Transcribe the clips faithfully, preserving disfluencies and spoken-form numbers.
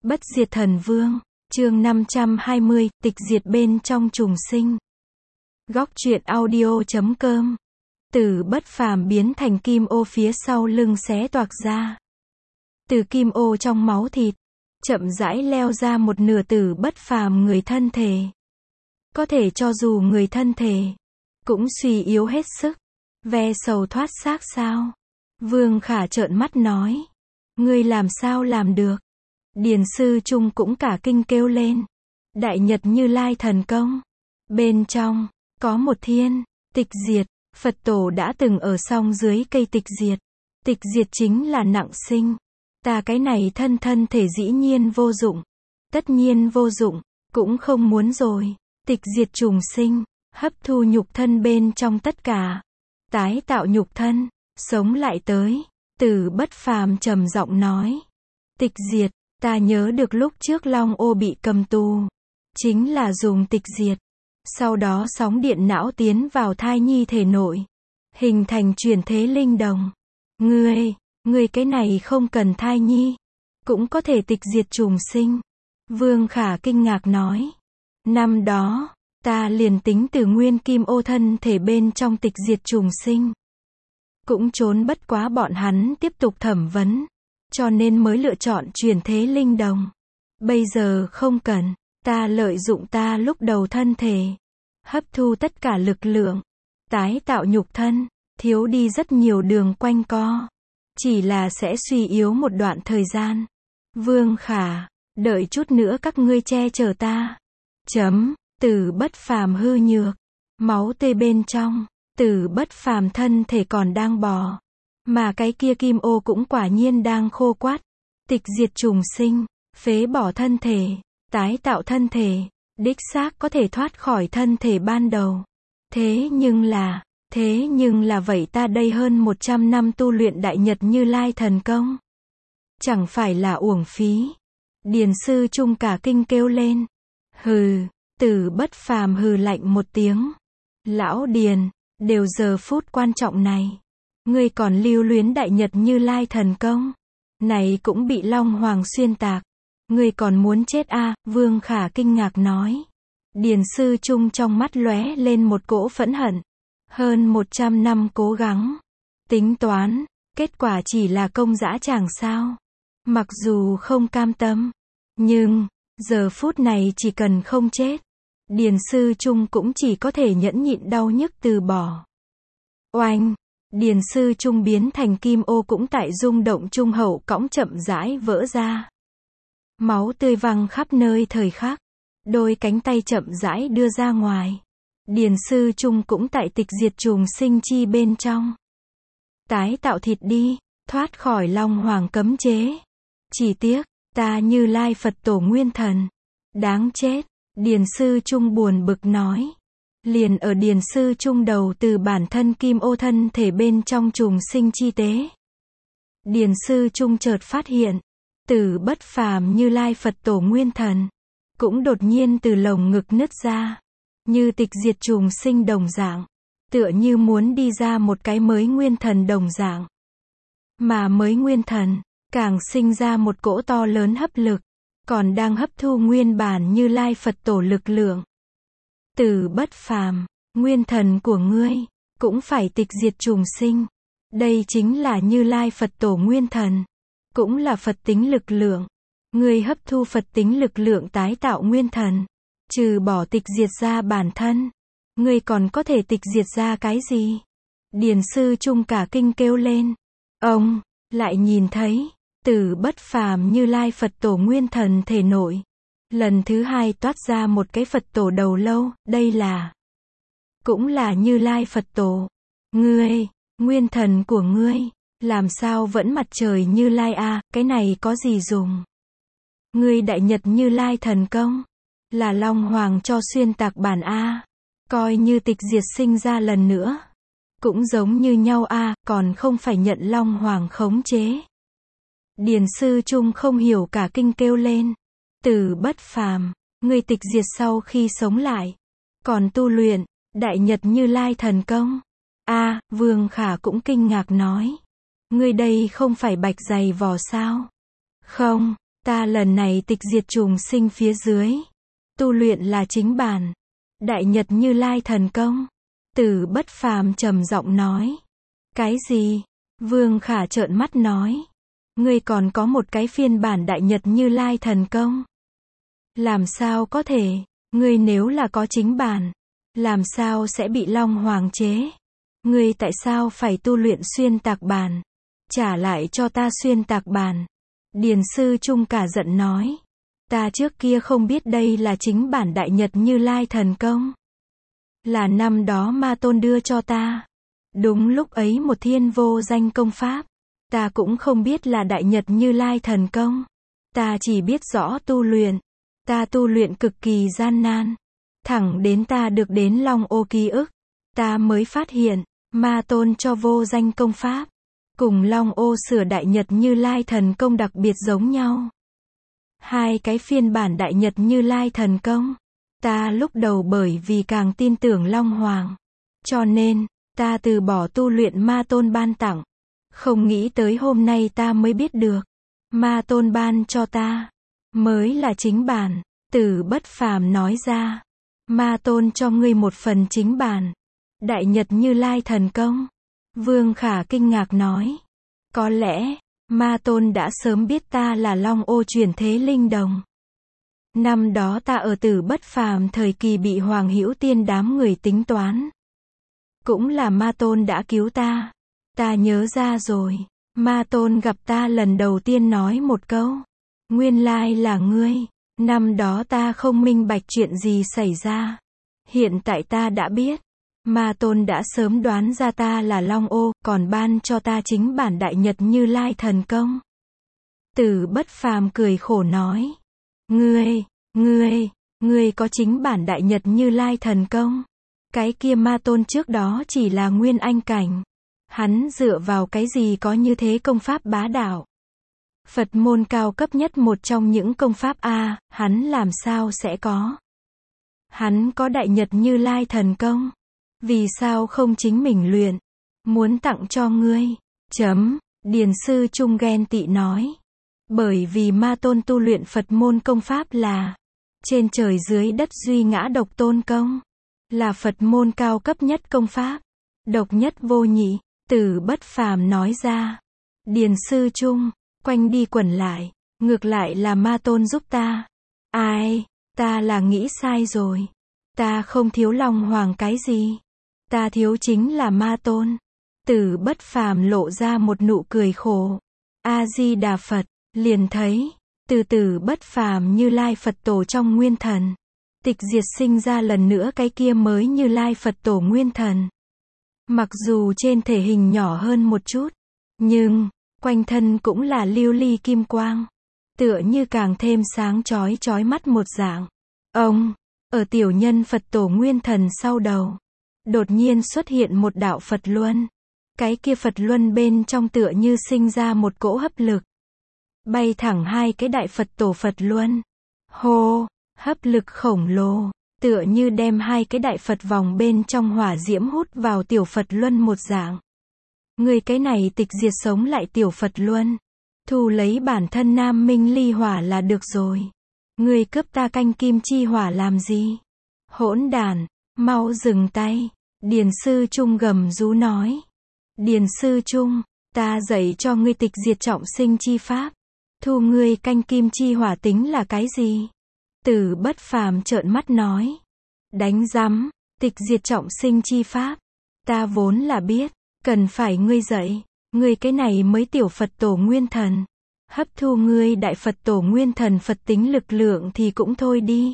Bất diệt thần vương, chương năm trăm hai mươi, tịch diệt bên trong trùng sinh. Góc truyện audio chấm com. Từ bất phàm biến thành kim ô phía sau lưng xé toạc ra. Từ kim ô trong máu thịt, chậm rãi leo ra một nửa tử bất phàm người thân thể. Có thể cho dù người thân thể cũng suy yếu hết sức, ve sầu thoát xác sao? Vương Khả trợn mắt nói, ngươi làm sao làm được? Điền sư Trung cũng cả kinh kêu lên. Đại Nhật Như Lai thần công. Bên trong, có một thiên, tịch diệt, Phật tổ đã từng ở song dưới cây tịch diệt. Tịch diệt chính là nặng sinh. Ta cái này thân thân thể dĩ nhiên vô dụng. Tất nhiên vô dụng, cũng không muốn rồi. Tịch diệt trùng sinh, hấp thu nhục thân bên trong tất cả. Tái tạo nhục thân, sống lại tới. Từ bất phàm trầm giọng nói. Tịch diệt. Ta nhớ được lúc trước Long Ô bị cầm tù, chính là dùng tịch diệt. Sau đó sóng điện não tiến vào thai nhi thể nội, hình thành chuyển thế linh đồng. Ngươi, ngươi cái này không cần thai nhi, cũng có thể tịch diệt trùng sinh. Vương Khả kinh ngạc nói. Năm đó, ta liền tính từ nguyên kim ô thân thể bên trong tịch diệt trùng sinh. Cũng trốn bất quá bọn hắn tiếp tục thẩm vấn. Cho nên mới lựa chọn chuyển thế linh đồng. Bây giờ không cần, ta lợi dụng ta lúc đầu thân thể, hấp thu tất cả lực lượng, tái tạo nhục thân, thiếu đi rất nhiều đường quanh co. Chỉ là sẽ suy yếu một đoạn thời gian. Vương Khả, đợi chút nữa các ngươi che chở ta. Chấm, Tử bất phàm hư nhược, máu tươi bên trong, Tử bất phàm thân thể còn đang bò. Mà cái kia kim ô cũng quả nhiên đang khô quắt. Tịch diệt trùng sinh, phế bỏ thân thể, tái tạo thân thể, đích xác có thể thoát khỏi thân thể ban đầu. Thế nhưng là, thế nhưng là vậy ta đây hơn một trăm năm tu luyện Đại Nhật Như Lai thần công. Chẳng phải là uổng phí. Điền sư Trung cả kinh kêu lên. Hừ, Tử bất phàm hừ lạnh một tiếng. Lão Điền, đều giờ phút quan trọng này. Ngươi còn lưu luyến Đại Nhật Như Lai thần công. Này cũng bị Long Hoàng xuyên tạc. Ngươi còn muốn chết a? À? Vương Khả kinh ngạc nói. Điền sư Trung trong mắt lóe lên một cỗ phẫn hận. Hơn một trăm năm cố gắng. Tính toán, kết quả chỉ là công dã tràng sao. Mặc dù không cam tâm. Nhưng, giờ phút này chỉ cần không chết. Điền sư Trung cũng chỉ có thể nhẫn nhịn đau nhức từ bỏ. Oanh! Điền sư Trung biến thành kim ô cũng tại rung động trung hậu cõng chậm rãi vỡ ra. Máu tươi văng khắp nơi thời khắc. Đôi cánh tay chậm rãi đưa ra ngoài. Điền sư Trung cũng tại tịch diệt trùng sinh chi bên trong. Tái tạo thịt đi, thoát khỏi Long Hoàng cấm chế. Chỉ tiếc, ta Như Lai Phật tổ nguyên thần. Đáng chết, Điền sư Trung buồn bực nói. Liền ở Điền sư Trung đầu từ bản thân kim ô thân thể bên trong trùng sinh chi tế. Điền sư Trung chợt phát hiện, Tử bất phàm Như Lai Phật tổ nguyên thần, cũng đột nhiên từ lồng ngực nứt ra, như tịch diệt trùng sinh đồng dạng, tựa như muốn đi ra một cái mới nguyên thần đồng dạng. Mà mới nguyên thần, càng sinh ra một cỗ to lớn hấp lực, còn đang hấp thu nguyên bản Như Lai Phật tổ lực lượng. Tử bất phàm, nguyên thần của ngươi, cũng phải tịch diệt trùng sinh. Đây chính là Như Lai Phật tổ nguyên thần, cũng là Phật tính lực lượng. Ngươi hấp thu Phật tính lực lượng tái tạo nguyên thần, trừ bỏ tịch diệt ra bản thân, ngươi còn có thể tịch diệt ra cái gì? Điền sư Trung cả kinh kêu lên. Ông, lại nhìn thấy, Tử bất phàm Như Lai Phật tổ nguyên thần thể nội. Lần thứ hai toát ra một cái Phật tổ đầu lâu, đây là, cũng là Như Lai Phật tổ. Ngươi, nguyên thần của ngươi, làm sao vẫn mặt trời Như Lai a? À, cái này có gì dùng? Ngươi Đại Nhật Như Lai thần công, là Long Hoàng cho xuyên tạc bản a. À. Coi như tịch diệt sinh ra lần nữa, cũng giống như nhau a, à, còn không phải nhận Long Hoàng khống chế. Điền sư Trung không hiểu cả kinh kêu lên. Tử bất phàm, ngươi tịch diệt sau khi sống lại, còn tu luyện Đại Nhật Như Lai thần công. A, à, Vương Khả cũng kinh ngạc nói. Ngươi đây không phải bạch dày vò sao? Không, Ta lần này tịch diệt trùng sinh phía dưới. Tu luyện là chính bản. Đại Nhật Như Lai thần công. Tử Bất Phàm trầm giọng nói. Cái gì? Vương Khả trợn mắt nói. Ngươi còn có một cái phiên bản Đại Nhật Như Lai thần công. Làm sao có thể? Ngươi nếu là có chính bản, làm sao sẽ bị Long Hoàng chế? Ngươi tại sao phải tu luyện xuyên tạc bản? Trả lại cho ta xuyên tạc bản. Điền Sư Trung cả giận nói. Ta trước kia không biết đây là chính bản Đại Nhật Như Lai thần công. Là năm đó Ma Tôn đưa cho ta. Đúng lúc ấy một thiên vô danh công pháp. Ta cũng không biết là Đại Nhật Như Lai thần công. Ta chỉ biết rõ tu luyện. Ta tu luyện cực kỳ gian nan. Thẳng đến ta được đến Long Ô ký ức. Ta mới phát hiện, Ma Tôn cho vô danh công pháp. Cùng Long Ô sửa Đại Nhật Như Lai thần công đặc biệt giống nhau. Hai cái phiên bản Đại Nhật Như Lai thần công. Ta lúc đầu bởi vì càng tin tưởng Long Hoàng. Cho nên, ta từ bỏ tu luyện Ma Tôn ban tặng. Không nghĩ tới hôm nay ta mới biết được. Ma Tôn ban cho ta. Mới là chính bản. Tử Bất Phàm nói ra. Ma Tôn cho ngươi một phần chính bản. Đại Nhật Như Lai thần công. Vương Khả kinh ngạc nói. Có lẽ, Ma Tôn đã sớm biết ta là Long Ô chuyển thế linh đồng. Năm đó ta ở Tử Bất Phàm thời kỳ bị Hoàng Hữu Tiên đám người tính toán. Cũng là Ma Tôn đã cứu ta. Ta nhớ ra rồi. Ma Tôn gặp ta lần đầu tiên nói một câu. Nguyên lai là ngươi. Năm đó ta không minh bạch chuyện gì xảy ra. Hiện tại ta đã biết. Ma Tôn đã sớm đoán ra ta là Long Ô, còn ban cho ta chính bản Đại Nhật Như Lai thần công. Tử Bất Phàm cười khổ nói. Ngươi, ngươi, ngươi có chính bản Đại Nhật Như Lai thần công. Cái kia Ma Tôn trước đó chỉ là nguyên anh cảnh. Hắn dựa vào cái gì có như thế công pháp bá đạo. Phật môn cao cấp nhất một trong những công pháp A, hắn làm sao sẽ có. Hắn có Đại Nhật Như Lai thần công. Vì sao không chính mình luyện? Muốn tặng cho ngươi. Chấm. Điền Sư Trung ghen tị nói. Bởi vì Ma Tôn tu luyện Phật môn công pháp là trên trời dưới đất duy ngã độc tôn công. Là Phật môn cao cấp nhất công pháp. Độc nhất vô nhị. Tử Bất Phàm nói ra. Điền Sư Trung. Quanh đi quẩn lại. Ngược lại là Ma Tôn giúp ta. Ai? Ta là nghĩ sai rồi. Ta không thiếu Long Hoàng cái gì. Ta thiếu chính là Ma Tôn. Tử Bất Phàm lộ ra một nụ cười khổ. A-di-đà Phật. Liền thấy. Từ Tử Bất Phàm Như Lai Phật Tổ trong nguyên thần. Tịch diệt sinh ra lần nữa cái kia mới Như Lai Phật Tổ nguyên thần. Mặc dù trên thể hình nhỏ hơn một chút. Nhưng, quanh thân cũng là lưu ly kim quang. Tựa như càng thêm sáng chói chói mắt một dạng. Ông, ở tiểu nhân Phật Tổ nguyên thần sau đầu. Đột nhiên xuất hiện một đạo Phật Luân. Cái kia Phật Luân bên trong tựa như sinh ra một cỗ hấp lực. Bay thẳng hai cái đại Phật Tổ Phật Luân. Hô, hấp lực khổng lồ. Tựa như đem hai cái đại Phật vòng bên trong hỏa diễm hút vào tiểu Phật Luân một dạng. Người cái này tịch diệt sống lại tiểu Phật Luân. Thu lấy bản thân Nam Minh Ly Hỏa là được rồi. Người cướp ta canh kim chi hỏa làm gì? Hỗn đản, mau dừng tay. Điền Sư Trung gầm rú nói. Điền Sư Trung, ta dạy cho ngươi tịch diệt trọng sinh chi pháp. Thu ngươi canh kim chi hỏa tính là cái gì? Tử Bất Phàm trợn mắt nói. Đánh rắm, tịch diệt trọng sinh chi pháp. Ta vốn là biết, cần phải ngươi dạy. Ngươi cái này mới tiểu Phật Tổ nguyên thần. Hấp thu ngươi đại Phật Tổ nguyên thần Phật tính lực lượng thì cũng thôi đi.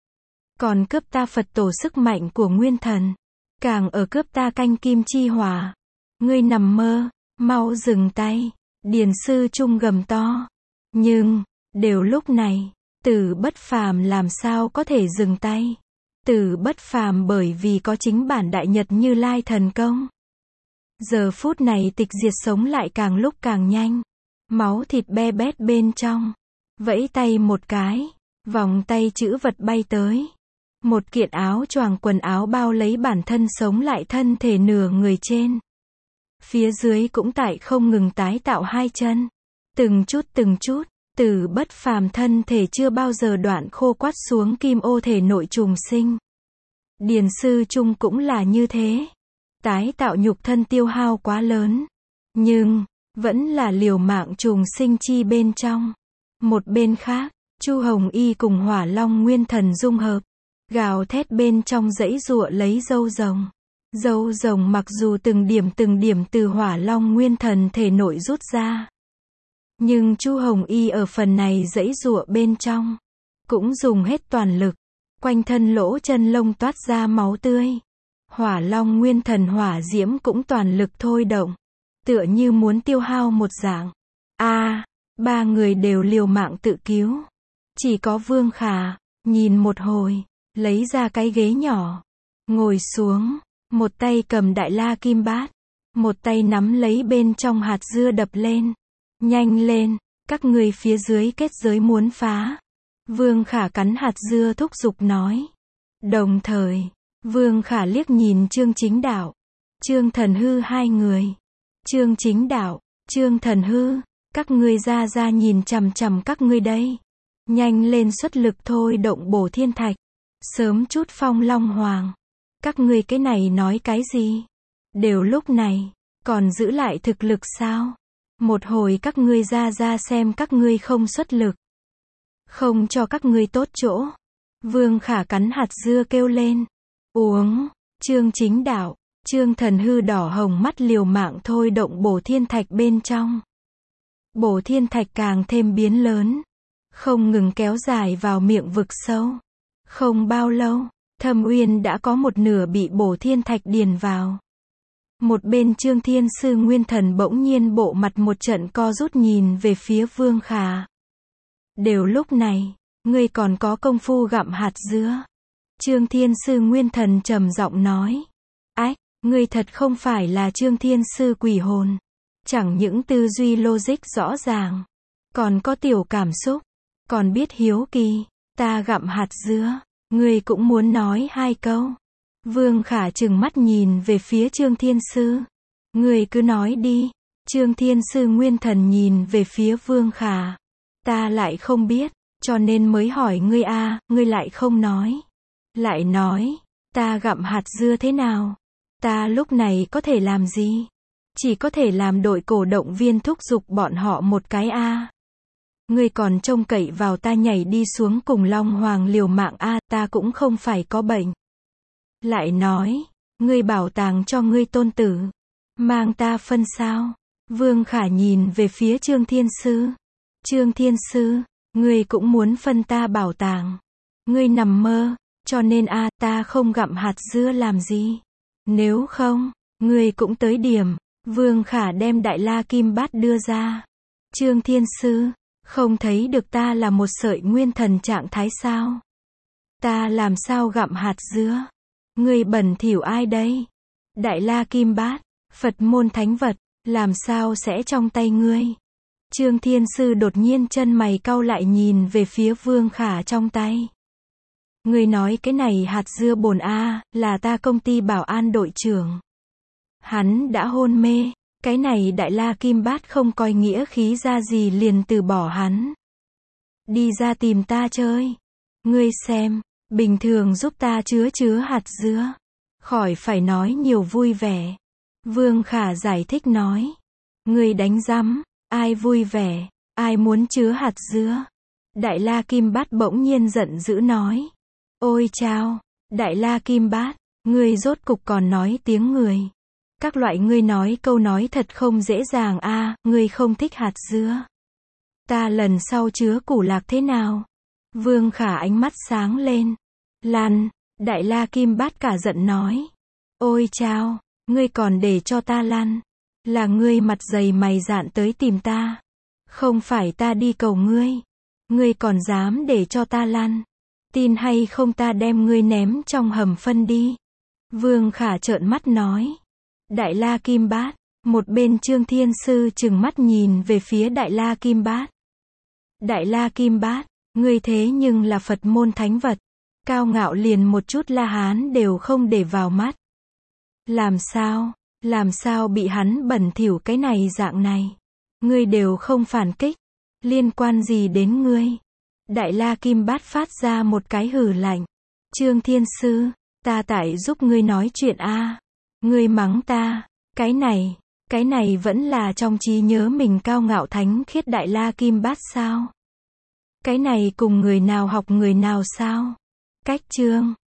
Còn cướp ta Phật Tổ sức mạnh của nguyên thần. Càng ở cướp ta canh kim chi hỏa. Ngươi nằm mơ, mau dừng tay. Điền Sư Trung gầm to. Nhưng, đều lúc này, Tử Bất Phàm làm sao có thể dừng tay. Tử Bất Phàm bởi vì có chính bản Đại Nhật Như Lai thần công. Giờ phút này tịch diệt sống lại càng lúc càng nhanh. Máu thịt be bét bên trong. Vẫy tay một cái. Vòng tay chữ vật bay tới. Một kiện áo choàng quần áo bao lấy bản thân sống lại thân thể nửa người trên. Phía dưới cũng tại không ngừng tái tạo hai chân. Từng chút từng chút. Tử bất phàm thân thể chưa bao giờ đoạn khô quắt xuống kim ô thể nội trùng sinh. Điền sư Trung cũng là như thế. Tái tạo nhục thân tiêu hao quá lớn. Nhưng, vẫn là liều mạng trùng sinh chi bên trong. Một bên khác, Chu Hồng Y cùng Hỏa Long Nguyên Thần dung hợp. Gào thét bên trong dãy giụa lấy dâu rồng. Dâu rồng mặc dù từng điểm từng điểm từ Hỏa Long Nguyên Thần thể nội rút ra. Nhưng Chu Hồng Y ở phần này dãy giụa bên trong. Cũng dùng hết toàn lực. Quanh thân lỗ chân lông toát ra máu tươi. Hỏa Long Nguyên Thần hỏa diễm cũng toàn lực thôi động. Tựa như muốn tiêu hao một dạng. a à, ba người đều liều mạng tự cứu. Chỉ có Vương Khả, nhìn một hồi, lấy ra cái ghế nhỏ. Ngồi xuống, một tay cầm Đại La Kim Bát. Một tay nắm lấy bên trong hạt dưa đập lên. Nhanh lên, các người phía dưới kết giới muốn phá. Vương Khả cắn hạt dưa thúc giục nói. Đồng thời, Vương Khả liếc nhìn Trương Chính Đạo, Trương Thần Hư hai người. Trương Chính Đạo, Trương Thần Hư, các ngươi ra ra nhìn chằm chằm các ngươi đây. Nhanh lên xuất lực thôi động bổ thiên thạch. Sớm chút phong long hoàng. Các ngươi cái này nói cái gì? Đều lúc này, còn giữ lại thực lực sao? Một hồi các ngươi ra ra xem các ngươi không xuất lực. Không cho các ngươi tốt chỗ. Vương Khả cắn hạt dưa kêu lên. Uống. Trương Chính Đạo, Trương Thần Hư đỏ hồng mắt liều mạng thôi động bổ thiên thạch bên trong. Bổ thiên thạch càng thêm biến lớn. Không ngừng kéo dài vào miệng vực sâu. Không bao lâu, Thâm Uyên đã có một nửa bị bổ thiên thạch điền vào. Một bên Trương Thiên Sư Nguyên Thần bỗng nhiên bộ mặt một trận co rút nhìn về phía Vương Khả. Đều lúc này, ngươi còn có công phu gặm hạt dứa. Trương Thiên Sư Nguyên Thần trầm giọng nói. Ách, ngươi thật không phải là Trương Thiên Sư quỷ hồn. Chẳng những tư duy logic rõ ràng, còn có tiểu cảm xúc, còn biết hiếu kỳ. Ta gặm hạt dứa, ngươi cũng muốn nói hai câu. Vương Khả trừng mắt nhìn về phía Trương Thiên Sư. Ngươi cứ nói đi. Trương Thiên Sư Nguyên Thần nhìn về phía Vương Khả. Ta lại không biết, cho nên mới hỏi ngươi a, à, ngươi lại không nói. Lại nói, ta gặm hạt dưa thế nào? Ta lúc này có thể làm gì? Chỉ có thể làm đội cổ động viên thúc giục bọn họ một cái a. À. Ngươi còn trông cậy vào ta nhảy đi xuống cùng Long Hoàng liều mạng a, à, ta cũng không phải có bệnh. Lại nói, ngươi bảo tàng cho ngươi tôn tử, mang ta phân sao? Vương Khả nhìn về phía Trương Thiên Sư. Trương Thiên Sư, ngươi cũng muốn phân ta bảo tàng. Ngươi nằm mơ, cho nên a, à, ta không gặm hạt dưa làm gì. Nếu không, ngươi cũng tới điểm. Vương Khả đem Đại La Kim Bát đưa ra. Trương Thiên Sư, không thấy được ta là một sợi nguyên thần trạng thái sao? Ta làm sao gặm hạt dưa? Ngươi bẩn thỉu ai đây? Đại La Kim Bát, Phật môn thánh vật, làm sao sẽ trong tay ngươi? Trương Thiên Sư đột nhiên chân mày cau lại nhìn về phía Vương Khả trong tay. Ngươi nói cái này hạt dưa bồn a, là ta công ty bảo an đội trưởng. Hắn đã hôn mê, cái này Đại La Kim Bát không coi nghĩa khí ra gì liền từ bỏ hắn. Đi ra tìm ta chơi. Ngươi xem, bình thường giúp ta chứa chứa hạt dứa. Khỏi phải nói nhiều vui vẻ. Vương Khả giải thích nói. Ngươi đánh rắm, ai vui vẻ, ai muốn chứa hạt dứa. Đại La Kim Bát bỗng nhiên giận dữ nói. Ôi chao, Đại La Kim Bát, ngươi rốt cục còn nói tiếng người. Các loại ngươi nói câu nói thật không dễ dàng a, à, ngươi không thích hạt dứa. Ta lần sau chứa củ lạc thế nào? Vương Khả ánh mắt sáng lên. Lan, Đại La Kim Bát cả giận nói. Ôi chao, ngươi còn để cho ta lăn. Là ngươi mặt dày mày dạn tới tìm ta. Không phải ta đi cầu ngươi. Ngươi còn dám để cho ta lăn. Tin hay không ta đem ngươi ném trong hầm phân đi. Vương Khả trợn mắt nói. Đại La Kim Bát, một bên Trương Thiên Sư trừng mắt nhìn về phía Đại La Kim Bát. Đại La Kim Bát, ngươi thế nhưng là Phật môn thánh vật. Cao ngạo liền một chút La Hán đều không để vào mắt. Làm sao, làm sao bị hắn bẩn thỉu cái này dạng này. Ngươi đều không phản kích. Liên quan gì đến ngươi? Đại La Kim Bát phát ra một cái hừ lạnh. Trương Thiên Sư, ta tại giúp ngươi nói chuyện a. Ngươi mắng ta, cái này, cái này vẫn là trong trí nhớ mình cao ngạo thánh khiết Đại La Kim Bát sao? Cái này cùng người nào học người nào sao? Cách chương